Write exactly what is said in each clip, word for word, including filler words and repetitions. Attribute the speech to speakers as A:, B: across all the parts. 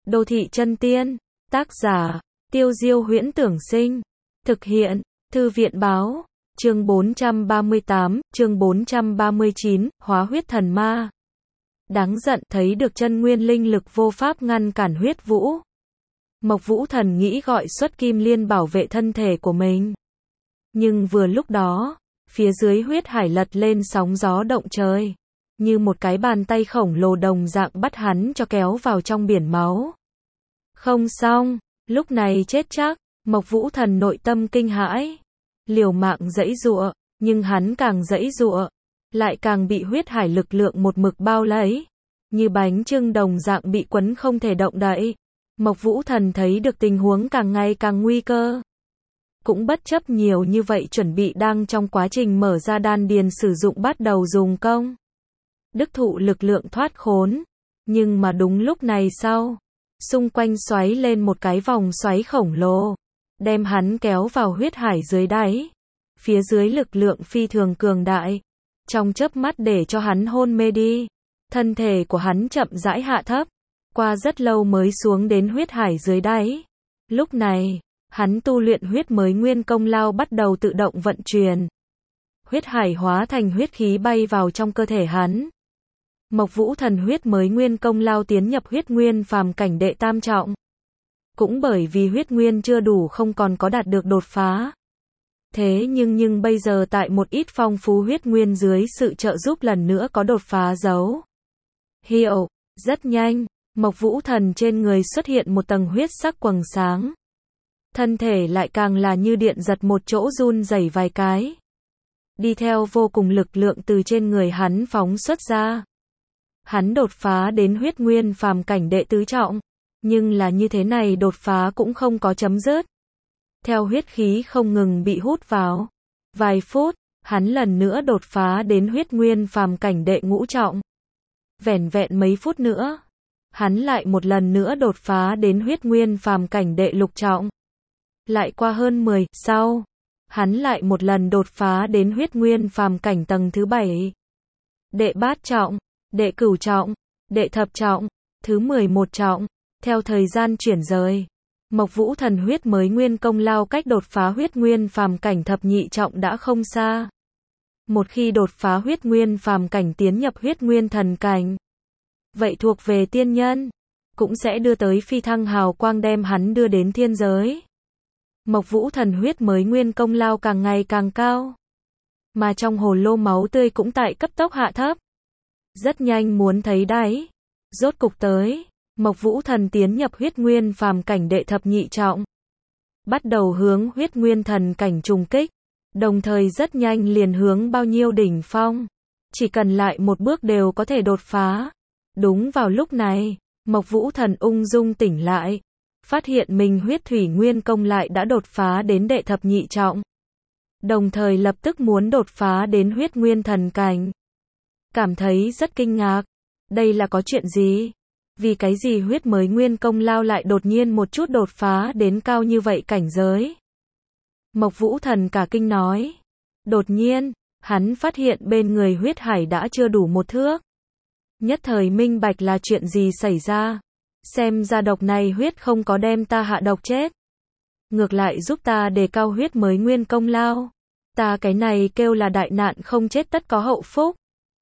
A: Đô thị chân tiên, tác giả, Tiêu Diêu Huyễn Tưởng Sinh, thực hiện, Thư viện báo, chương bốn trăm ba mươi tám, chương bốn trăm ba mươi chín, hóa huyết thần ma. Đáng giận, thấy được chân nguyên linh lực vô pháp ngăn cản huyết vũ. Mộc Vũ Thần nghĩ gọi xuất Kim Liên bảo vệ thân thể của mình. Nhưng vừa lúc đó, phía dưới huyết hải lật lên sóng gió động trời. Như một cái bàn tay khổng lồ đồng dạng bắt hắn cho kéo vào trong biển máu. Không xong, lúc này chết chắc, Mộc Vũ Thần nội tâm kinh hãi. Liều mạng giãy giụa, nhưng hắn càng giãy giụa, lại càng bị huyết hải lực lượng một mực bao lấy. Như bánh chưng đồng dạng bị quấn không thể động đậy. Mộc Vũ Thần thấy được tình huống càng ngày càng nguy cơ. Cũng bất chấp nhiều như vậy chuẩn bị đang trong quá trình mở ra đan điền sử dụng bắt đầu dùng công. Đức thụ lực lượng thoát khốn. Nhưng mà đúng lúc này sau, xung quanh xoáy lên một cái vòng xoáy khổng lồ. Đem hắn kéo vào huyết hải dưới đáy. Phía dưới lực lượng phi thường cường đại. Trong chớp mắt để cho hắn hôn mê đi. Thân thể của hắn chậm rãi hạ thấp. Qua rất lâu mới xuống đến huyết hải dưới đáy. Lúc này, hắn tu luyện huyết mới nguyên công lao bắt đầu tự động vận chuyển. Huyết hải hóa thành huyết khí bay vào trong cơ thể hắn. Mộc Vũ Thần huyết mới nguyên công lao tiến nhập huyết nguyên phàm cảnh đệ tam trọng. Cũng bởi vì huyết nguyên chưa đủ không còn có đạt được đột phá. Thế nhưng nhưng bây giờ tại một ít phong phú huyết nguyên dưới sự trợ giúp lần nữa có đột phá dấu hiệu. Rất nhanh, Mộc Vũ Thần trên người xuất hiện một tầng huyết sắc quầng sáng. Thân thể lại càng là như điện giật một chỗ run rẩy vài cái. Đi theo vô cùng lực lượng từ trên người hắn phóng xuất ra. Hắn đột phá đến huyết nguyên phàm cảnh đệ tứ trọng. Nhưng là như thế này đột phá cũng không có chấm dứt. Theo huyết khí không ngừng bị hút vào. Vài phút, hắn lần nữa đột phá đến huyết nguyên phàm cảnh đệ ngũ trọng. Vẻn vẹn mấy phút nữa, hắn lại một lần nữa đột phá đến huyết nguyên phàm cảnh đệ lục trọng. Lại qua hơn mười, sau, hắn lại một lần đột phá đến huyết nguyên phàm cảnh tầng thứ bảy. Đệ bát trọng, đệ cửu trọng, đệ thập trọng, thứ mười một trọng. Theo thời gian chuyển rời, Mộc Vũ Thần huyết mới nguyên công lao cách đột phá huyết nguyên phàm cảnh thập nhị trọng đã không xa. Một khi đột phá huyết nguyên phàm cảnh tiến nhập huyết nguyên thần cảnh, vậy thuộc về tiên nhân, cũng sẽ đưa tới phi thăng hào quang đem hắn đưa đến thiên giới. Mộc Vũ Thần huyết mới nguyên công lao càng ngày càng cao, mà trong hồ lô máu tươi cũng tại cấp tốc hạ thấp. Rất nhanh muốn thấy đáy, rốt cục tới. Mộc Vũ Thần tiến nhập huyết nguyên phàm cảnh đệ thập nhị trọng. Bắt đầu hướng huyết nguyên thần cảnh trùng kích. Đồng thời rất nhanh liền hướng bao nhiêu đỉnh phong. Chỉ cần lại một bước đều có thể đột phá. Đúng vào lúc này, Mộc Vũ Thần ung dung tỉnh lại. Phát hiện mình huyết thủy nguyên công lại đã đột phá đến đệ thập nhị trọng. Đồng thời lập tức muốn đột phá đến huyết nguyên thần cảnh. Cảm thấy rất kinh ngạc. Đây là có chuyện gì? Vì cái gì huyết mới nguyên công lao lại đột nhiên một chút đột phá đến cao như vậy cảnh giới? Mộc Vũ Thần cả kinh nói. Đột nhiên, hắn phát hiện bên người huyết hải đã chưa đủ một thước. Nhất thời minh bạch là chuyện gì xảy ra. Xem ra độc này huyết không có đem ta hạ độc chết. Ngược lại giúp ta đề cao huyết mới nguyên công lao. Ta cái này kêu là đại nạn không chết tất có hậu phúc.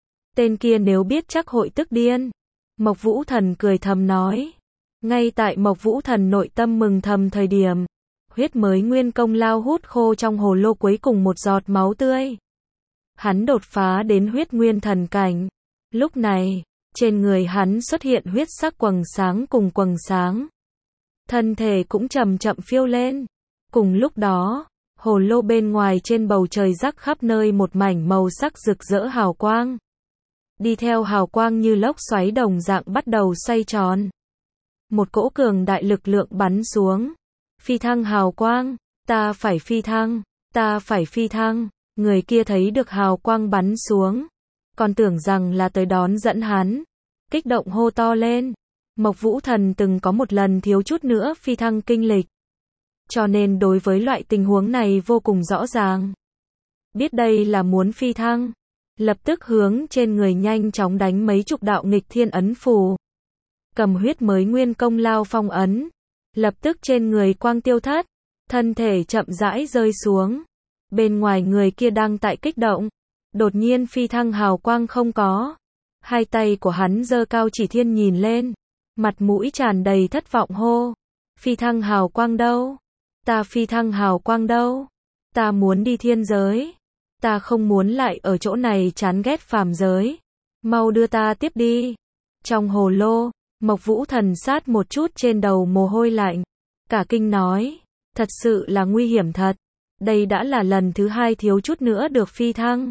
A: Tên kia nếu biết chắc hội tức điên. Mộc Vũ Thần cười thầm nói. Ngay tại Mộc Vũ Thần nội tâm mừng thầm thời điểm, huyết mới nguyên công lao hút khô trong hồ lô cuối cùng một giọt máu tươi. Hắn đột phá đến huyết nguyên thần cảnh. Lúc này, trên người hắn xuất hiện huyết sắc quầng sáng cùng quầng sáng. Thân thể cũng chậm chậm phiêu lên. Cùng lúc đó, hồ lô bên ngoài trên bầu trời rắc khắp nơi một mảnh màu sắc rực rỡ hào quang. Đi theo hào quang như lốc xoáy đồng dạng bắt đầu xoay tròn. Một cỗ cường đại lực lượng bắn xuống. Phi thăng hào quang, ta phải phi thăng, ta phải phi thăng. Người kia thấy được hào quang bắn xuống, còn tưởng rằng là tới đón dẫn hắn. Kích động hô to lên. Mộc Vũ Thần từng có một lần thiếu chút nữa phi thăng kinh lịch. Cho nên đối với loại tình huống này vô cùng rõ ràng. Biết đây là muốn phi thăng. Lập tức hướng trên người nhanh chóng đánh mấy chục đạo nghịch thiên ấn phù. cầm huyết mới nguyên công lao phong ấn. Lập tức trên người quang tiêu thất, thân thể chậm rãi rơi xuống. Bên ngoài người kia đang tại kích động, đột nhiên phi thăng hào quang không có. Hai tay của hắn giơ cao chỉ thiên nhìn lên, mặt mũi tràn đầy thất vọng hô. Phi thăng hào quang đâu? Ta phi thăng hào quang đâu? Ta muốn đi thiên giới. Ta không muốn lại ở chỗ này chán ghét phàm giới. Mau đưa ta tiếp đi. Trong hồ lô, Mộc Vũ Thần sát một chút trên đầu mồ hôi lạnh. Cả kinh nói, thật sự là nguy hiểm thật. Đây đã là lần thứ hai thiếu chút nữa được phi thăng.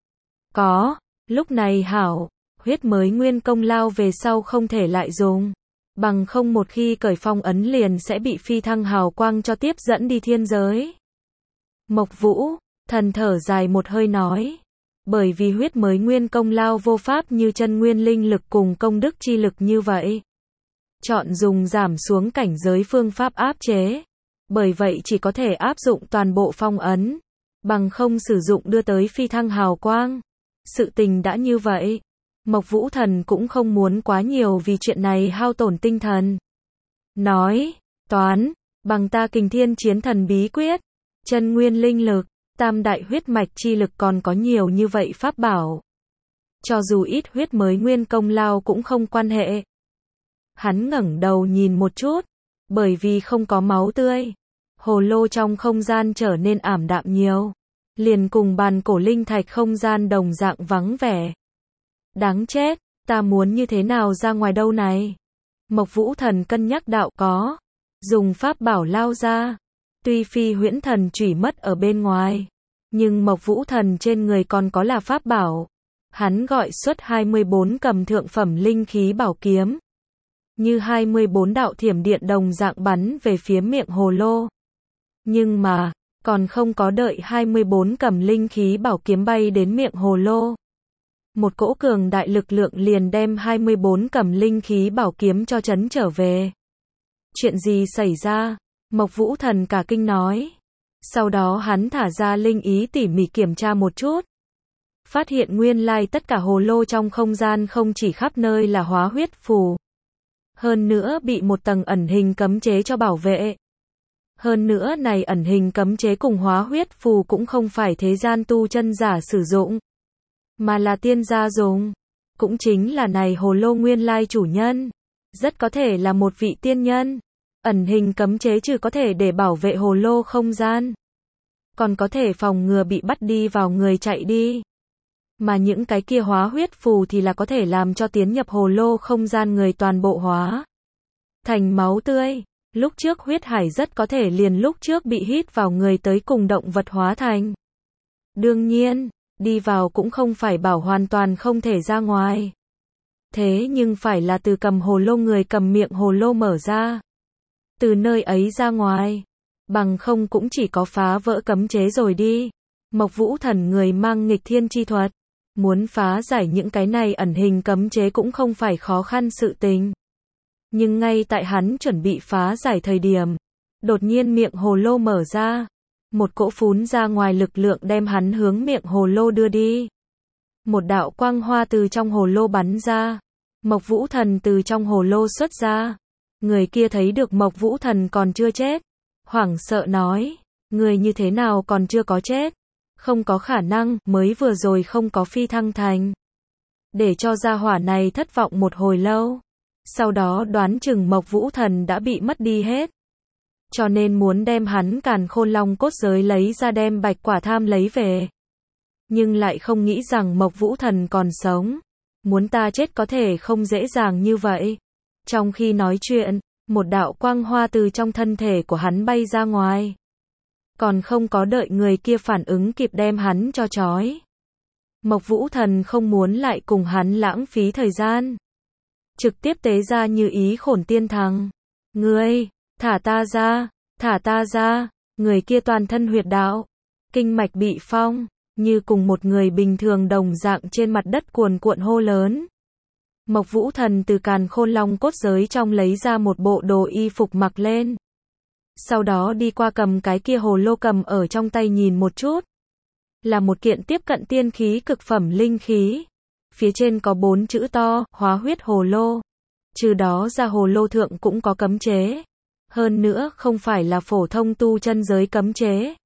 A: Có, lúc này hảo, huyết mới nguyên công lao về sau không thể lại dùng. Bằng không một khi cởi phong ấn liền sẽ bị phi thăng hào quang cho tiếp dẫn đi thiên giới. Mộc Vũ, Thần thở dài một hơi nói. Bởi vì huyết mới nguyên công lao vô pháp như chân nguyên linh lực cùng công đức chi lực như vậy. Chọn dùng giảm xuống cảnh giới phương pháp áp chế. Bởi vậy chỉ có thể áp dụng toàn bộ phong ấn. Bằng không sử dụng đưa tới phi thăng hào quang. Sự tình đã như vậy. Mộc Vũ Thần cũng không muốn quá nhiều vì chuyện này hao tổn tinh thần. Nói, toán, bằng ta kình thiên chiến thần bí quyết, chân nguyên linh lực, tam đại huyết mạch chi lực còn có nhiều như vậy pháp bảo. Cho dù ít huyết mới nguyên công lao cũng không quan hệ. Hắn ngẩng đầu nhìn một chút, bởi vì không có máu tươi. Hồ lô trong không gian trở nên ảm đạm nhiều. Liền cùng bàn cổ linh thạch không gian đồng dạng vắng vẻ. Đáng chết, ta muốn như thế nào ra ngoài đâu này? Mộc Vũ Thần cân nhắc đạo có. Dùng pháp bảo lao ra. Tuy phi huyễn thần chủy mất ở bên ngoài. Nhưng Mộc Vũ Thần trên người còn có là pháp bảo. Hắn gọi xuất hai mươi bốn cầm thượng phẩm linh khí bảo kiếm. Như hai mươi bốn đạo thiểm điện đồng dạng bắn về phía miệng hồ lô. Nhưng mà, còn không có đợi hai mươi bốn cầm linh khí bảo kiếm bay đến miệng hồ lô. Một cỗ cường đại lực lượng liền đem hai mươi bốn cầm linh khí bảo kiếm cho chấn trở về. Chuyện gì xảy ra? Mộc Vũ Thần cả kinh nói. Sau đó hắn thả ra linh ý tỉ mỉ kiểm tra một chút. Phát hiện nguyên lai tất cả hồ lô trong không gian không chỉ khắp nơi là hóa huyết phù. Hơn nữa bị một tầng ẩn hình cấm chế cho bảo vệ. Hơn nữa này ẩn hình cấm chế cùng hóa huyết phù cũng không phải thế gian tu chân giả sử dụng. Mà là tiên gia dùng. Cũng chính là này hồ lô nguyên lai chủ nhân. Rất có thể là một vị tiên nhân. Ẩn hình cấm chế trừ có thể để bảo vệ hồ lô không gian. Còn có thể phòng ngừa bị bắt đi vào người chạy đi. Mà những cái kia hóa huyết phù thì là có thể làm cho tiến nhập hồ lô không gian người toàn bộ hóa thành máu tươi. Lúc trước huyết hải rất có thể liền lúc trước bị hít vào người tới cùng động vật hóa thành. Đương nhiên, đi vào cũng không phải bảo hoàn toàn không thể ra ngoài. Thế nhưng phải là từ cầm hồ lô người cầm miệng hồ lô mở ra. Từ nơi ấy ra ngoài. Bằng không cũng chỉ có phá vỡ cấm chế rồi đi. Mộc Vũ Thần người mang nghịch thiên chi thuật. Muốn phá giải những cái này ẩn hình cấm chế cũng không phải khó khăn sự tình. Nhưng ngay tại hắn chuẩn bị phá giải thời điểm. Đột nhiên miệng hồ lô mở ra. Một cỗ phún ra ngoài lực lượng đem hắn hướng miệng hồ lô đưa đi. Một đạo quang hoa từ trong hồ lô bắn ra. Mộc Vũ Thần từ trong hồ lô xuất ra. Người kia thấy được Mộc Vũ Thần còn chưa chết. Hoảng sợ nói. Người như thế nào còn chưa có chết? Không có khả năng, mới vừa rồi không có phi thăng thành. Để cho gia hỏa này thất vọng một hồi lâu. Sau đó đoán chừng Mộc Vũ Thần đã bị mất đi hết. Cho nên muốn đem hắn càn khôn long cốt giới lấy ra đem bạch quả tham lấy về. Nhưng lại không nghĩ rằng Mộc Vũ Thần còn sống. Muốn ta chết có thể không dễ dàng như vậy. Trong khi nói chuyện, một đạo quang hoa từ trong thân thể của hắn bay ra ngoài. Còn không có đợi người kia phản ứng kịp đem hắn cho trói. Mộc Vũ Thần không muốn lại cùng hắn lãng phí thời gian. Trực tiếp tế ra như ý khổn tiên thằng. Ngươi, thả ta ra, thả ta ra. Người kia toàn thân huyệt đạo. Kinh mạch bị phong, như cùng một người bình thường đồng dạng trên mặt đất cuồn cuộn hô lớn. Mộc Vũ Thần từ càn khôn long cốt giới trong lấy ra một bộ đồ y phục mặc lên. Sau đó đi qua cầm cái kia hồ lô cầm ở trong tay nhìn một chút. Là một kiện tiếp cận tiên khí cực phẩm linh khí. Phía trên có bốn chữ to, hóa huyết hồ lô. Trừ đó ra hồ lô thượng cũng có cấm chế. Hơn nữa không phải là phổ thông tu chân giới cấm chế.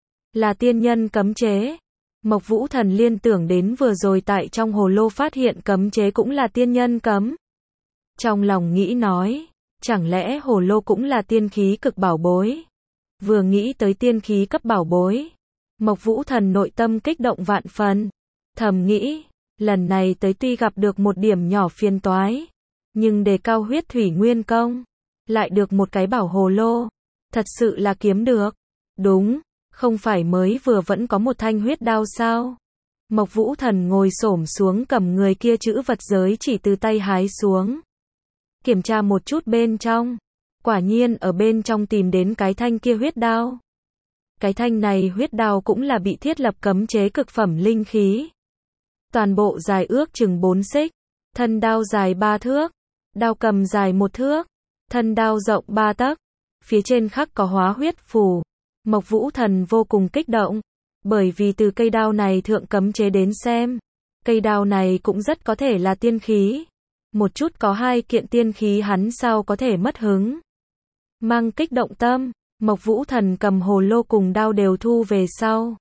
A: Là tiên nhân cấm chế. Mộc Vũ Thần liên tưởng đến vừa rồi tại trong hồ lô phát hiện cấm chế cũng là tiên nhân cấm. Trong lòng nghĩ nói, chẳng lẽ hồ lô cũng là tiên khí cực bảo bối. Vừa nghĩ tới tiên khí cấp bảo bối, Mộc Vũ Thần nội tâm kích động vạn phần. Thầm nghĩ, lần này tới tuy gặp được một điểm nhỏ phiền toái, nhưng đề cao huyết thủy nguyên công, lại được một cái bảo hồ lô, thật sự là kiếm được. Đúng, không phải mới vừa vẫn có một thanh huyết đao sao? Mộc Vũ Thần ngồi xổm xuống cầm người kia chữ vật giới chỉ từ tay hái xuống. Kiểm tra một chút bên trong, quả nhiên ở bên trong tìm đến cái thanh kia huyết đao. Cái thanh này huyết đao cũng là bị thiết lập cấm chế cực phẩm linh khí. Toàn bộ dài ước chừng bốn xích, thân đao dài ba thước, đao cầm dài một thước, thân đao rộng ba tấc, phía trên khắc có hóa huyết phù. Mộc Vũ Thần vô cùng kích động, bởi vì từ cây đao này thượng cấm chế đến xem, cây đao này cũng rất có thể là tiên khí. Một chút có hai kiện tiên khí hắn sao có thể mất hứng. Mang kích động tâm, Mộc Vũ Thần cầm hồ lô cùng đao đều thu về sau.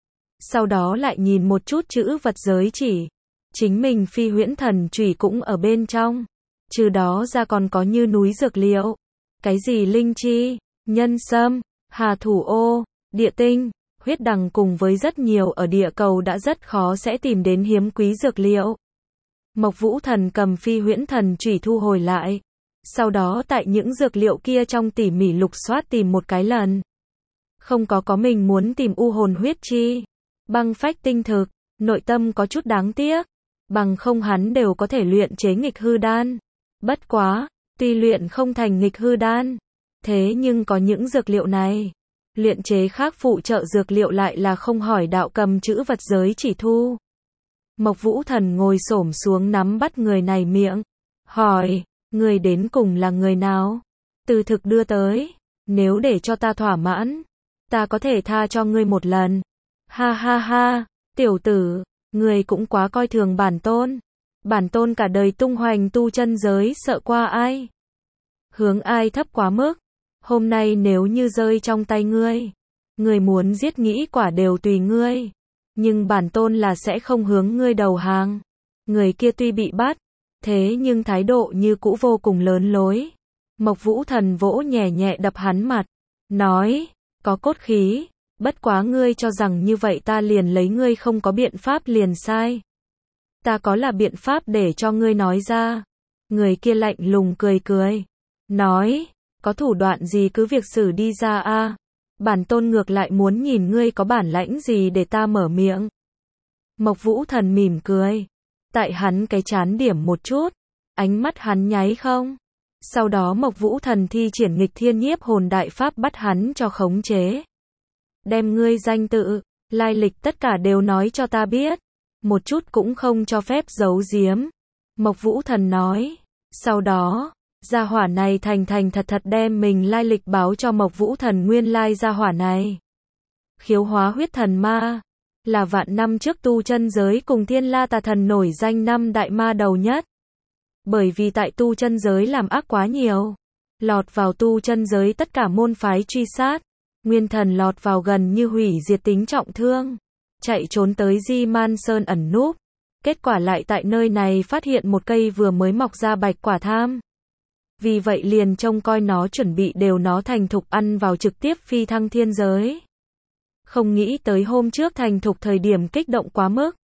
A: Sau đó lại nhìn một chút chữ vật giới chỉ. Chính mình phi huyễn thần chủy cũng ở bên trong. Trừ đó ra còn có như núi dược liệu. Cái gì linh chi, nhân sâm, hà thủ ô, địa tinh, huyết đằng cùng với rất nhiều ở địa cầu đã rất khó sẽ tìm đến hiếm quý dược liệu. Mộc Vũ Thần cầm phi huyễn thần chủy thu hồi lại. Sau đó tại những dược liệu kia trong tỉ mỉ lục soát tìm một cái lần. Không có có mình muốn tìm u hồn huyết chi, băng phách tinh thực, nội tâm có chút đáng tiếc. Bằng không hắn đều có thể luyện chế nghịch hư đan. Bất quá, tuy luyện không thành nghịch hư đan, thế nhưng có những dược liệu này, luyện chế khác phụ trợ dược liệu lại là không hỏi đạo cầm chữ vật giới chỉ thu. Mộc Vũ Thần ngồi xổm xuống nắm bắt người này miệng, hỏi, người đến cùng là người nào? Từ thực đưa tới, nếu để cho ta thỏa mãn, ta có thể tha cho ngươi một lần. Ha ha ha, tiểu tử, người cũng quá coi thường bản tôn. Bản tôn cả đời tung hoành tu chân giới sợ qua ai? Hướng ai thấp quá mức? Hôm nay nếu như rơi trong tay ngươi, ngươi muốn giết nghĩ quả đều tùy ngươi. Nhưng bản tôn là sẽ không hướng ngươi đầu hàng. Người kia tuy bị bắt, thế nhưng thái độ như cũ vô cùng lớn lối. Mộc Vũ Thần vỗ nhẹ nhẹ đập hắn mặt, nói, có cốt khí, bất quá ngươi cho rằng như vậy ta liền lấy ngươi không có biện pháp liền sai. Ta có là biện pháp để cho ngươi nói ra. Người kia lạnh lùng cười cười, nói, có thủ đoạn gì cứ việc xử đi ra a. Bản tôn ngược lại muốn nhìn ngươi có bản lãnh gì để ta mở miệng. Mộc Vũ Thần mỉm cười, tại hắn cái chán điểm một chút, ánh mắt hắn nháy không. Sau đó Mộc Vũ Thần thi triển nghịch thiên nhiếp hồn đại pháp bắt hắn cho khống chế. Đem ngươi danh tự, lai lịch tất cả đều nói cho ta biết. Một chút cũng không cho phép giấu giếm. Mộc Vũ Thần nói. Sau đó, gia hỏa này thành thành thật thật đem mình lai lịch báo cho Mộc Vũ Thần. Nguyên lai gia hỏa này, khiếu hóa huyết thần ma, là vạn năm trước tu chân giới cùng Thiên La Tà Thần nổi danh năm đại ma đầu nhất. Bởi vì tại tu chân giới làm ác quá nhiều, lọt vào tu chân giới tất cả môn phái truy sát. Nguyên Thần lọt vào gần như hủy diệt tính trọng thương, chạy trốn tới Di Man Sơn ẩn núp. Kết quả lại tại nơi này phát hiện một cây vừa mới mọc ra bạch quả tham. Vì vậy liền trông coi nó chuẩn bị đều nó thành thục ăn vào trực tiếp phi thăng thiên giới. Không nghĩ tới hôm trước thành thục thời điểm kích động quá mức,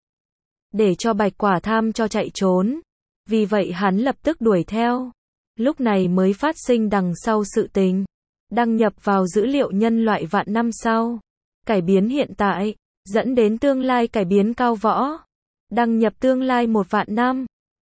A: để cho bạch quả tham cho chạy trốn. Vì vậy hắn lập tức đuổi theo. Lúc này mới phát sinh đằng sau sự tình. Đăng nhập vào dữ liệu nhân loại vạn năm sau. Cải biến hiện tại, dẫn đến tương lai cải biến cao võ. Đăng nhập tương lai một vạn năm.